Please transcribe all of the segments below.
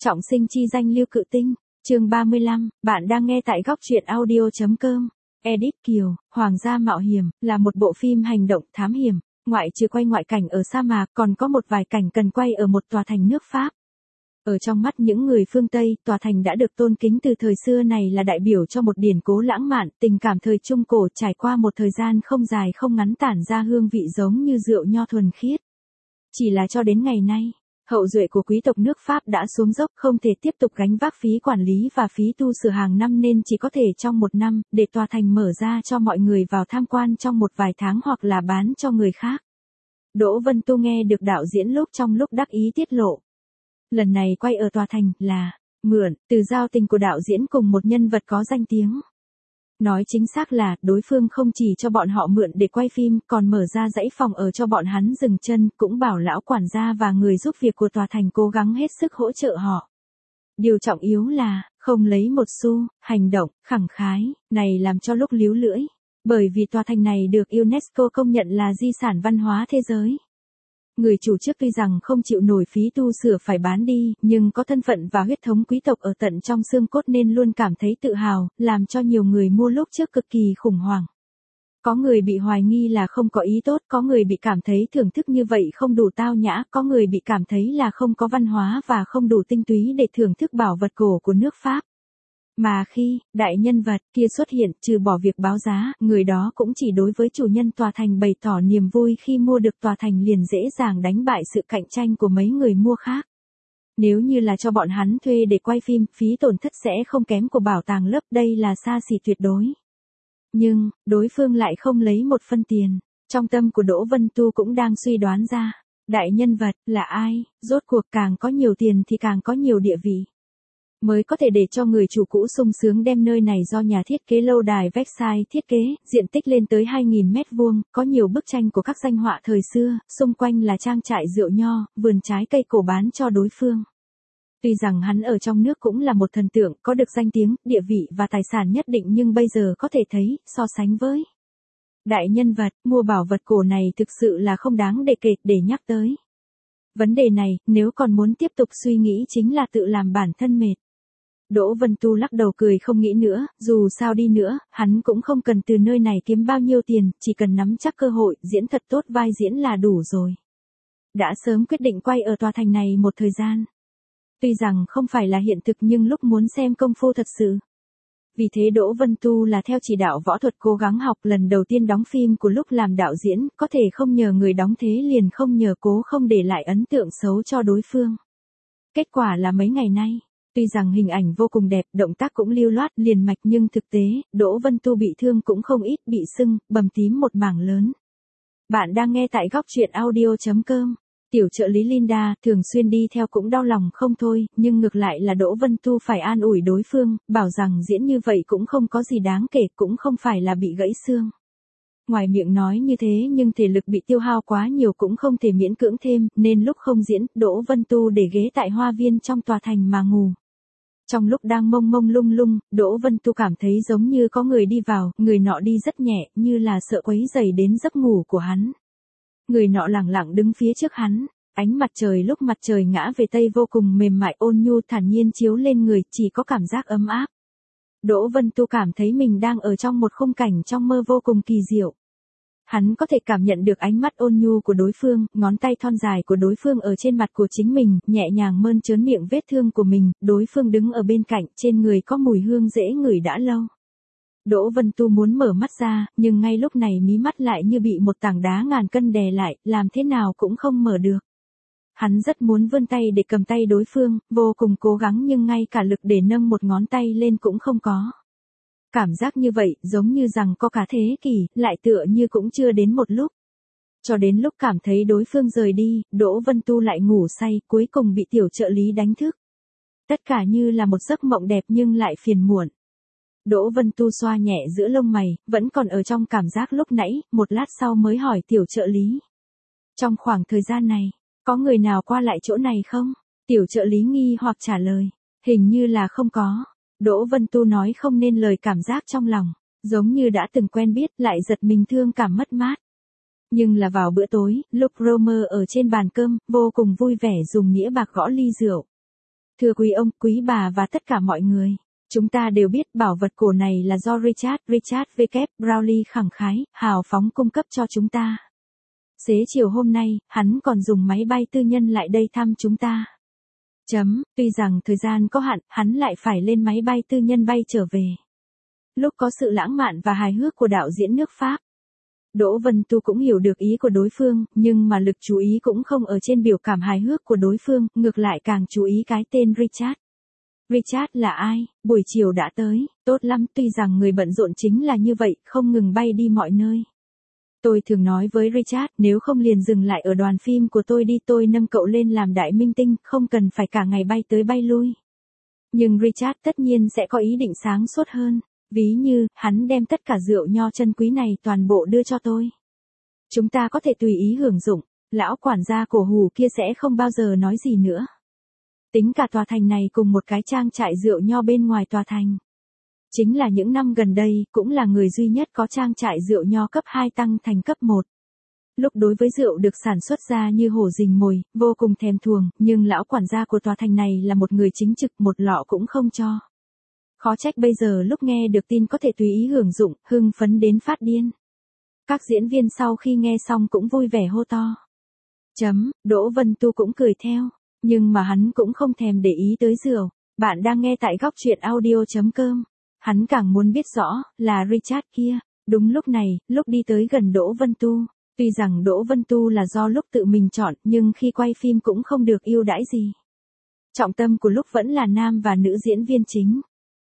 Trọng sinh chi danh Lưu Cự Tinh, chương 35, bạn đang nghe tại góc truyện audio.com. Edit Kiều, Hoàng gia mạo hiểm, là một bộ phim hành động thám hiểm, ngoại trừ quay ngoại cảnh ở sa mạc, còn có một vài cảnh cần quay ở một tòa thành nước Pháp. Ở trong mắt những người phương Tây, tòa thành đã được tôn kính từ thời xưa này là đại biểu cho một điển cố lãng mạn, tình cảm thời Trung Cổ trải qua một thời gian không dài không ngắn tản ra hương vị giống như rượu nho thuần khiết. Chỉ là cho đến ngày nay, hậu duệ của quý tộc nước Pháp đã xuống dốc không thể tiếp tục gánh vác phí quản lý và phí tu sửa hàng năm nên chỉ có thể trong một năm, để tòa thành mở ra cho mọi người vào tham quan trong một vài tháng hoặc là bán cho người khác. Đỗ Vân Tu nghe được đạo diễn trong lúc đắc ý tiết lộ. Lần này quay ở tòa thành là mượn từ giao tình của đạo diễn cùng một nhân vật có danh tiếng. Nói chính xác là, đối phương không chỉ cho bọn họ mượn để quay phim, còn mở ra dãy phòng ở cho bọn hắn dừng chân, cũng bảo lão quản gia và người giúp việc của tòa thành cố gắng hết sức hỗ trợ họ. Điều trọng yếu là, không lấy một xu, hành động, khẳng khái, này làm cho lúc líu lưỡi. Bởi vì tòa thành này được UNESCO công nhận là di sản văn hóa thế giới. Người chủ trước tuy rằng không chịu nổi phí tu sửa phải bán đi, nhưng có thân phận và huyết thống quý tộc ở tận trong xương cốt nên luôn cảm thấy tự hào, làm cho nhiều người mua lúc trước cực kỳ khủng hoảng. Có người bị hoài nghi là không có ý tốt, có người bị cảm thấy thưởng thức như vậy không đủ tao nhã, có người bị cảm thấy là không có văn hóa và không đủ tinh túy để thưởng thức bảo vật cổ của nước Pháp. Mà khi đại nhân vật kia xuất hiện, trừ bỏ việc báo giá, người đó cũng chỉ đối với chủ nhân tòa thành bày tỏ niềm vui khi mua được tòa thành liền dễ dàng đánh bại sự cạnh tranh của mấy người mua khác. Nếu như là cho bọn hắn thuê để quay phim, phí tổn thất sẽ không kém của bảo tàng lớp, đây là xa xỉ tuyệt đối. Nhưng, đối phương lại không lấy một phân tiền. Trong tâm của Đỗ Vân Tu cũng đang suy đoán ra, đại nhân vật là ai, rốt cuộc càng có nhiều tiền thì càng có nhiều địa vị. Mới có thể để cho người chủ cũ sung sướng đem nơi này do nhà thiết kế lâu đài Versailles thiết kế, diện tích lên tới 2.000 mét vuông, có nhiều bức tranh của các danh họa thời xưa, xung quanh là trang trại rượu nho, vườn trái cây cổ bán cho đối phương. Tuy rằng hắn ở trong nước cũng là một thần tượng, có được danh tiếng, địa vị và tài sản nhất định nhưng bây giờ có thể thấy, so sánh với đại nhân vật, mua bảo vật cổ này thực sự là không đáng để kể, để nhắc tới. Vấn đề này, nếu còn muốn tiếp tục suy nghĩ chính là tự làm bản thân mệt. Đỗ Vân Tu lắc đầu cười không nghĩ nữa, dù sao đi nữa, hắn cũng không cần từ nơi này kiếm bao nhiêu tiền, chỉ cần nắm chắc cơ hội, diễn thật tốt vai diễn là đủ rồi. Đã sớm quyết định quay ở tòa thành này một thời gian. Tuy rằng không phải là hiện thực nhưng lúc muốn xem công phu thật sự. Vì thế Đỗ Vân Tu là theo chỉ đạo võ thuật cố gắng học, lần đầu tiên đóng phim của lúc làm đạo diễn, có thể không nhờ người đóng thế liền không nhờ cố không để lại ấn tượng xấu cho đối phương. Kết quả là mấy ngày nay, tuy rằng hình ảnh vô cùng đẹp, động tác cũng lưu loát, liền mạch nhưng thực tế, Đỗ Vân Tu bị thương cũng không ít, bị sưng, bầm tím một mảng lớn. Bạn đang nghe tại góc truyện audio.com. Tiểu trợ lý Linda, thường xuyên đi theo cũng đau lòng không thôi, nhưng ngược lại là Đỗ Vân Tu phải an ủi đối phương, bảo rằng diễn như vậy cũng không có gì đáng kể, cũng không phải là bị gãy xương. Ngoài miệng nói như thế nhưng thể lực bị tiêu hao quá nhiều cũng không thể miễn cưỡng thêm, nên lúc không diễn, Đỗ Vân Tu để ghế tại hoa viên trong tòa thành mà ngủ. Trong lúc đang mông mông lung lung, Đỗ Vân Tu cảm thấy giống như có người đi vào, người nọ đi rất nhẹ, như là sợ quấy rầy đến giấc ngủ của hắn. Người nọ lẳng lặng đứng phía trước hắn, ánh mặt trời lúc mặt trời ngã về tây vô cùng mềm mại ôn nhu thản nhiên chiếu lên người, chỉ có cảm giác ấm áp. Đỗ Vân Tu cảm thấy mình đang ở trong một khung cảnh trong mơ vô cùng kỳ diệu. Hắn có thể cảm nhận được ánh mắt ôn nhu của đối phương, ngón tay thon dài của đối phương ở trên mặt của chính mình, nhẹ nhàng mơn trớn miệng vết thương của mình, đối phương đứng ở bên cạnh, trên người có mùi hương dễ ngửi đã lâu. Đỗ Vân Tu muốn mở mắt ra, nhưng ngay lúc này mí mắt lại như bị một tảng đá ngàn cân đè lại, làm thế nào cũng không mở được. Hắn rất muốn vươn tay để cầm tay đối phương, vô cùng cố gắng nhưng ngay cả lực để nâng một ngón tay lên cũng không có. Cảm giác như vậy, giống như rằng có cả thế kỷ, lại tựa như cũng chưa đến một lúc. Cho đến lúc cảm thấy đối phương rời đi, Đỗ Vân Tu lại ngủ say, cuối cùng bị tiểu trợ lý đánh thức. Tất cả như là một giấc mộng đẹp nhưng lại phiền muộn. Đỗ Vân Tu xoa nhẹ giữa lông mày, vẫn còn ở trong cảm giác lúc nãy, một lát sau mới hỏi tiểu trợ lý. Trong khoảng thời gian này, có người nào qua lại chỗ này không? Tiểu trợ lý nghi hoặc trả lời, hình như là không có. Đỗ Vân Tu nói không nên lời cảm giác trong lòng, giống như đã từng quen biết lại giật mình thương cảm mất mát. Nhưng là vào bữa tối, lúc Romer ở trên bàn cơm, vô cùng vui vẻ dùng nĩa bạc gõ ly rượu. Thưa quý ông, quý bà và tất cả mọi người. Chúng ta đều biết bảo vật cổ này là do Richard W. Brownlee khẳng khái, hào phóng cung cấp cho chúng ta. Xế chiều hôm nay, hắn còn dùng máy bay tư nhân lại đây thăm chúng ta. Tuy rằng thời gian có hạn, hắn lại phải lên máy bay tư nhân bay trở về. Lúc có sự lãng mạn và hài hước của đạo diễn nước Pháp. Đỗ Vân Tu cũng hiểu được ý của đối phương, nhưng mà lực chú ý cũng không ở trên biểu cảm hài hước của đối phương, ngược lại càng chú ý cái tên Richard. Richard là ai? Buổi chiều đã tới, tốt lắm, tuy rằng người bận rộn chính là như vậy, không ngừng bay đi mọi nơi. Tôi thường nói với Richard, nếu không liền dừng lại ở đoàn phim của tôi đi, tôi nâng cậu lên làm đại minh tinh, không cần phải cả ngày bay tới bay lui. Nhưng Richard tất nhiên sẽ có ý định sáng suốt hơn, ví như, hắn đem tất cả rượu nho chân quý này toàn bộ đưa cho tôi. Chúng ta có thể tùy ý hưởng dụng, lão quản gia cổ hủ kia sẽ không bao giờ nói gì nữa. Tính cả tòa thành này cùng một cái trang trại rượu nho bên ngoài tòa thành. Chính là những năm gần đây, cũng là người duy nhất có trang trại rượu nho cấp 2 tăng thành cấp 1. Lúc đối với rượu được sản xuất ra như hổ rình mồi, vô cùng thèm thuồng, nhưng lão quản gia của tòa thành này là một người chính trực, một lọ cũng không cho. Khó trách bây giờ lúc nghe được tin có thể tùy ý hưởng dụng, hưng phấn đến phát điên. Các diễn viên sau khi nghe xong cũng vui vẻ hô to. Đỗ Vân Tu cũng cười theo, nhưng mà hắn cũng không thèm để ý tới rượu. Bạn đang nghe tại góc truyện audio.com. Hắn càng muốn biết rõ, là Richard kia. Đúng lúc này, lúc đi tới gần Đỗ Vân Tu. Tuy rằng Đỗ Vân Tu là do lúc tự mình chọn, nhưng khi quay phim cũng không được ưu đãi gì. Trọng tâm của lúc vẫn là nam và nữ diễn viên chính.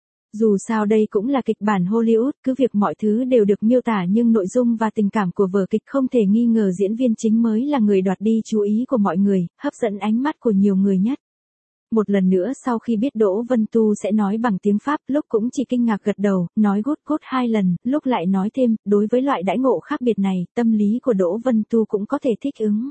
Dù sao đây cũng là kịch bản Hollywood, cứ việc mọi thứ đều được miêu tả nhưng nội dung và tình cảm của vở kịch không thể nghi ngờ diễn viên chính mới là người đoạt đi chú ý của mọi người, hấp dẫn ánh mắt của nhiều người nhất. Một lần nữa sau khi biết Đỗ Vân Tu sẽ nói bằng tiếng Pháp, lúc cũng chỉ kinh ngạc gật đầu, nói good 2 lần, lúc lại nói thêm, đối với loại đãi ngộ khác biệt này, tâm lý của Đỗ Vân Tu cũng có thể thích ứng.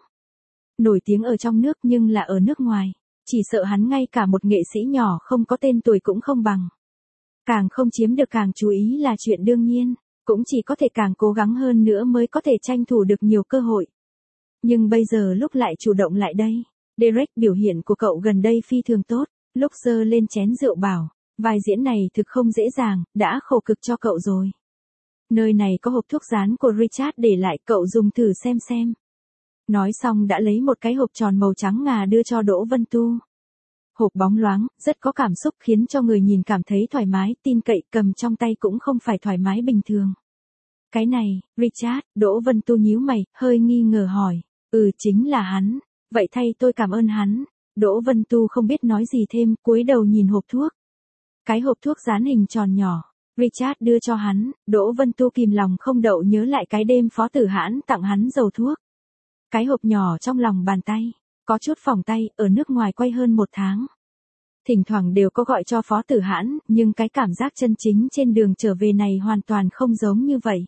Nổi tiếng ở trong nước nhưng là ở nước ngoài, chỉ sợ hắn ngay cả một nghệ sĩ nhỏ không có tên tuổi cũng không bằng. Càng không chiếm được càng chú ý là chuyện đương nhiên, cũng chỉ có thể càng cố gắng hơn nữa mới có thể tranh thủ được nhiều cơ hội. Nhưng bây giờ lúc lại chủ động lại đây, Derek biểu hiện của cậu gần đây phi thường tốt, lúc giơ lên chén rượu bảo, vai diễn này thực không dễ dàng, đã khổ cực cho cậu rồi. Nơi này có hộp thuốc dán của Richard để lại, cậu dùng thử xem. Nói xong đã lấy một cái hộp tròn màu trắng ngà đưa cho Đỗ Vân Tu. Hộp bóng loáng, rất có cảm xúc khiến cho người nhìn cảm thấy thoải mái, tin cậy, cầm trong tay cũng không phải thoải mái bình thường. Cái này, Richard, Đỗ Vân Tu nhíu mày, hơi nghi ngờ hỏi, chính là hắn, vậy thay tôi cảm ơn hắn. Đỗ Vân Tu không biết nói gì thêm, cúi đầu nhìn hộp thuốc. Cái hộp thuốc dán hình tròn nhỏ, Richard đưa cho hắn, Đỗ Vân Tu kìm lòng không đậu nhớ lại cái đêm Phó Tử Hãn tặng hắn dầu thuốc. Cái hộp nhỏ trong lòng bàn tay. Có chút phỏng tay, ở nước ngoài quay hơn 1 tháng. Thỉnh thoảng đều có gọi cho Phó Tử Hãn, nhưng cái cảm giác chân chính trên đường trở về này hoàn toàn không giống như vậy.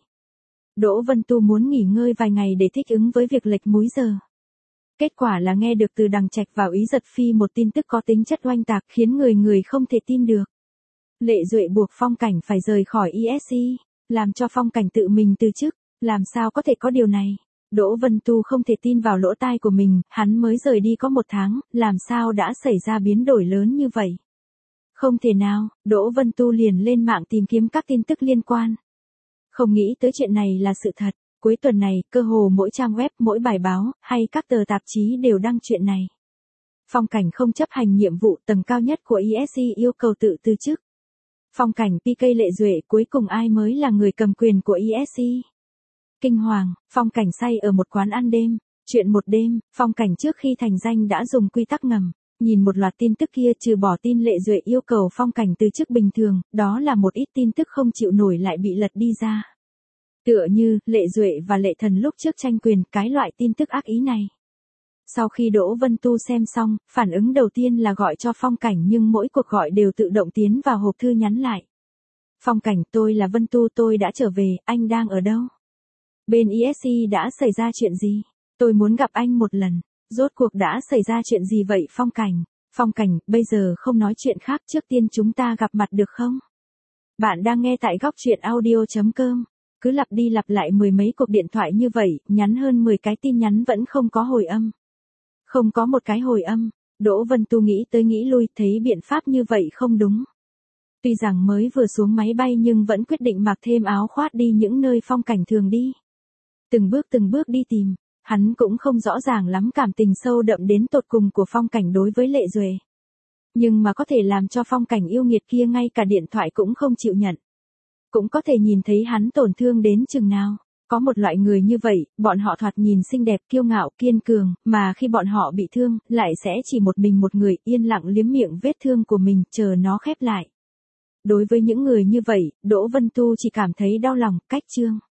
Đỗ Vân Tu muốn nghỉ ngơi vài ngày để thích ứng với việc lệch múi giờ. Kết quả là nghe được từ Đằng Trạch vào Ý Giật Phi một tin tức có tính chất oanh tạc khiến người không thể tin được. Lệ Duệ buộc Phong Cảnh phải rời khỏi ESC, làm cho Phong Cảnh tự mình từ chức, làm sao có thể có điều này. Đỗ Vân Tu không thể tin vào lỗ tai của mình, hắn mới rời đi có 1 tháng, làm sao đã xảy ra biến đổi lớn như vậy. Không thể nào, Đỗ Vân Tu liền lên mạng tìm kiếm các tin tức liên quan. Không nghĩ tới chuyện này là sự thật, cuối tuần này, cơ hồ mỗi trang web, mỗi bài báo, hay các tờ tạp chí đều đăng chuyện này. Phong Cảnh không chấp hành nhiệm vụ tầng cao nhất của ESC yêu cầu tự từ chức. Phong Cảnh PK Lệ Duệ cuối cùng ai mới là người cầm quyền của ESC. Kinh hoàng, Phong Cảnh say ở một quán ăn đêm, chuyện một đêm, Phong Cảnh trước khi thành danh đã dùng quy tắc ngầm, nhìn một loạt tin tức kia trừ bỏ tin Lệ Duệ yêu cầu Phong Cảnh từ chức bình thường, đó là một ít tin tức không chịu nổi lại bị lật đi ra. Tựa như, Lệ Duệ và Lệ Thần lúc trước tranh quyền, cái loại tin tức ác ý này. Sau khi Đỗ Vân Tu xem xong, phản ứng đầu tiên là gọi cho Phong Cảnh nhưng mỗi cuộc gọi đều tự động tiến vào hộp thư nhắn lại. Phong Cảnh, tôi là Vân Tu, tôi đã trở về, anh đang ở đâu? Bên ESC đã xảy ra chuyện gì? Tôi muốn gặp anh một lần. Rốt cuộc đã xảy ra chuyện gì vậy Phong Cảnh? Phong Cảnh, bây giờ không nói chuyện khác, trước tiên chúng ta gặp mặt được không? Bạn đang nghe tại góc truyện audio.com. Cứ lặp đi lặp lại 10 mấy cuộc điện thoại như vậy, nhắn hơn 10 cái tin nhắn vẫn không có hồi âm. Không có một cái hồi âm. Đỗ Vân Tu nghĩ tới nghĩ lui, thấy biện pháp như vậy không đúng. Tuy rằng mới vừa xuống máy bay nhưng vẫn quyết định mặc thêm áo khoác đi những nơi phong cảnh thường đi. Từng bước đi tìm, hắn cũng không rõ ràng lắm cảm tình sâu đậm đến tột cùng của phong cảnh đối với Lệ Duệ. Nhưng mà có thể làm cho phong cảnh yêu nghiệt kia ngay cả điện thoại cũng không chịu nhận. Cũng có thể nhìn thấy hắn tổn thương đến chừng nào. Có một loại người như vậy, bọn họ thoạt nhìn xinh đẹp, kiêu ngạo, kiên cường, mà khi bọn họ bị thương, lại sẽ chỉ một mình một người yên lặng liếm miệng vết thương của mình, chờ nó khép lại. Đối với những người như vậy, Đỗ Vân Tu chỉ cảm thấy đau lòng, cách chương.